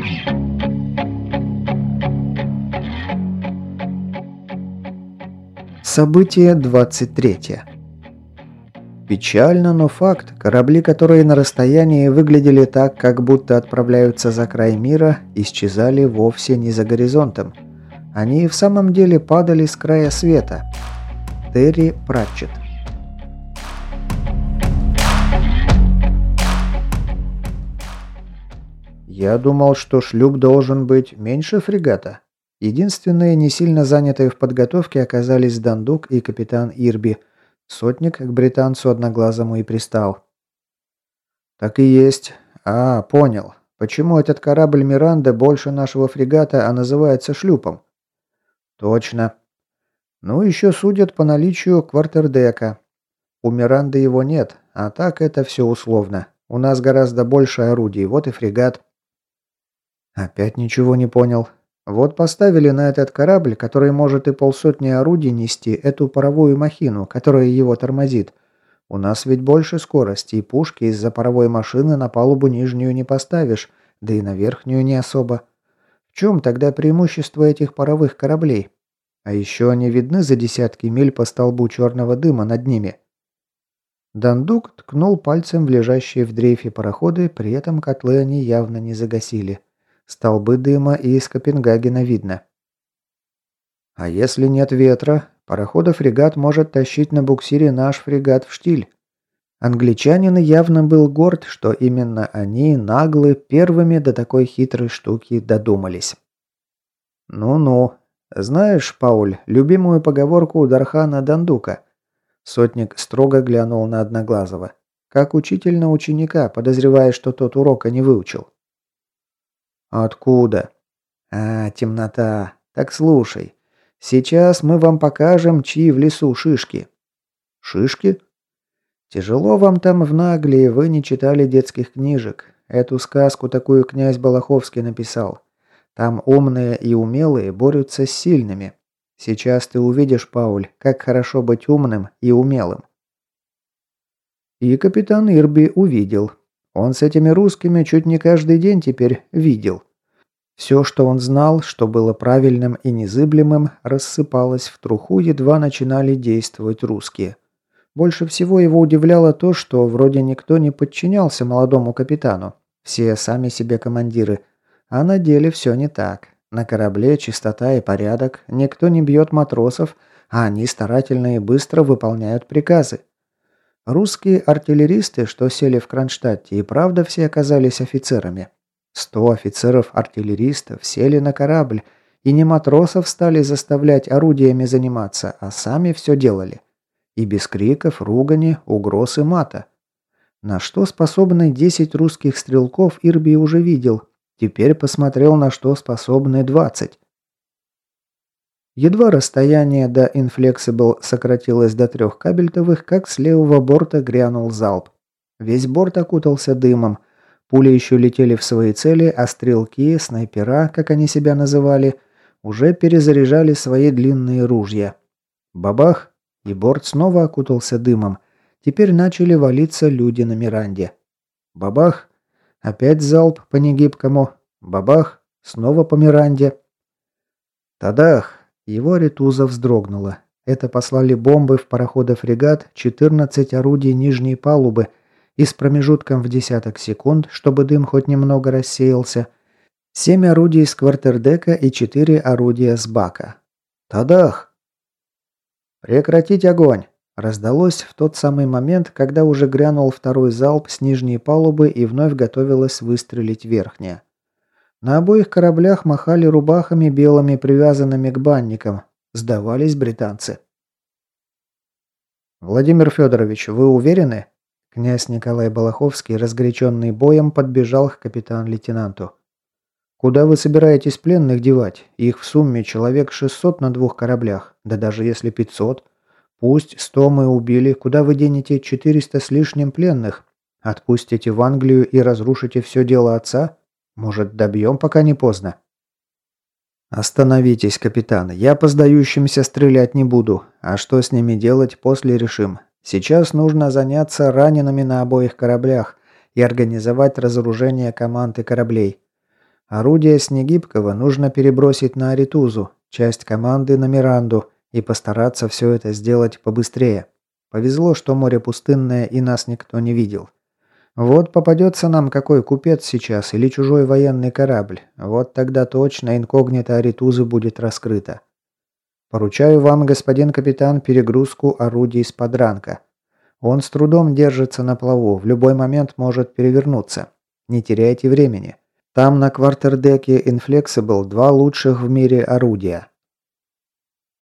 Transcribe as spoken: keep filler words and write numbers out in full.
Событие двадцать третье. Печально, но факт. Корабли, которые на расстоянии выглядели так, как будто отправляются за край мира, исчезали вовсе не за горизонтом. Они и в самом деле падали с края света. Терри Пратчетт. Я думал, что шлюп должен быть меньше фрегата. Единственные не сильно занятые в подготовке оказались Дандук и капитан Ирби. Сотник к британцу одноглазому и пристал. «Так и есть. А, понял. Почему этот корабль Миранда больше нашего фрегата, а называется шлюпом?» «Точно. Ну, еще судят по наличию квартердека. У Миранды его нет, а так это все условно. У нас гораздо больше орудий, вот и фрегат». «Опять ничего не понял. Вот поставили на этот корабль, который может и полсотни орудий нести, эту паровую махину, которая его тормозит. У нас ведь больше скорости, и пушки из-за паровой машины на палубу нижнюю не поставишь, да и на верхнюю не особо. В чем тогда преимущество этих паровых кораблей? А еще они видны за десятки миль по столбу черного дыма над ними». Дандук ткнул пальцем в лежащие в дрейфе пароходы, при этом котлы они явно не загасили. Столбы дыма и из Копенгагена видно. А если нет ветра, парохода-фрегат может тащить на буксире наш фрегат в штиль. Англичанин явно был горд, что именно они, наглы, первыми до такой хитрой штуки додумались. «Ну-ну. Знаешь, Пауль, любимую поговорку Дархана Дандука?» Сотник строго глянул на Одноглазого. Как учитель на ученика, подозревая, что тот урока не выучил. «Откуда?» «А, темнота. Так слушай. Сейчас мы вам покажем, чьи в лесу шишки». «Шишки?» «Тяжело вам там в Наглии, вы не читали детских книжек. Эту сказку такую князь Балаховский написал. Там умные и умелые борются с сильными. Сейчас ты увидишь, Пауль, как хорошо быть умным и умелым». И капитан Ирби увидел. Он с этими русскими чуть не каждый день теперь видел. Все, что он знал, что было правильным и незыблемым, рассыпалось в труху, едва начинали действовать русские. Больше всего его удивляло то, что вроде никто не подчинялся молодому капитану. Все сами себе командиры. А на деле все не так. На корабле чистота и порядок, никто не бьет матросов, а они старательно и быстро выполняют приказы. Русские артиллеристы, что сели в Кронштадте, и правда все оказались офицерами. Сто офицеров-артиллеристов сели на корабль, и не матросов стали заставлять орудиями заниматься, а сами все делали. И без криков, ругани, угроз и мата. На что способны десять русских стрелков, Ирби уже видел. Теперь посмотрел, на что способны двадцать. Едва расстояние до Inflexible сократилось до трех кабельтовых, как с левого борта грянул залп. Весь борт окутался дымом. Пули еще летели в свои цели, а стрелки, снайпера, как они себя называли, уже перезаряжали свои длинные ружья. Бабах! И борт снова окутался дымом. Теперь начали валиться люди на Миранде. Бабах! Опять залп по негибкому. Бабах! Снова по Миранде. Тадах! Его ретуза вздрогнула. Это послали бомбы в парохода-фрегат четырнадцать орудий нижней палубы и с промежутком в десяток секунд, чтобы дым хоть немного рассеялся, семь орудий с квартердека и четыре орудия с бака. Тадах! «Прекратить огонь!» Раздалось в тот самый момент, когда уже грянул второй залп с нижней палубы и вновь готовилась выстрелить верхняя. На обоих кораблях махали рубахами белыми, привязанными к банникам. Сдавались британцы. «Владимир Федорович, вы уверены?» Князь Николай Балаховский, разгоряченный боем, подбежал к капитан-лейтенанту. «Куда вы собираетесь пленных девать? Их в сумме человек шестьсот на двух кораблях. Да даже если пятьсот. Пусть сто мы убили, куда вы денете четыреста с лишним пленных? Отпустите в Англию и разрушите все дело отца? Может, добьем, пока не поздно?» «Остановитесь, капитан. Я по сдающимся стрелять не буду. А что с ними делать, после решим. Сейчас нужно заняться ранеными на обоих кораблях и организовать разоружение команд и кораблей. Орудие с негибкого нужно перебросить на Аритузу, часть команды на Миранду и постараться все это сделать побыстрее. Повезло, что море пустынное и нас никто не видел. Вот попадется нам какой купец сейчас или чужой военный корабль, вот тогда точно инкогнито Аритузы будет раскрыто. Поручаю вам, господин капитан, перегрузку орудий с подранка. Он с трудом держится на плаву, в любой момент может перевернуться. Не теряйте времени. Там на квартердеке Inflexible два лучших в мире орудия.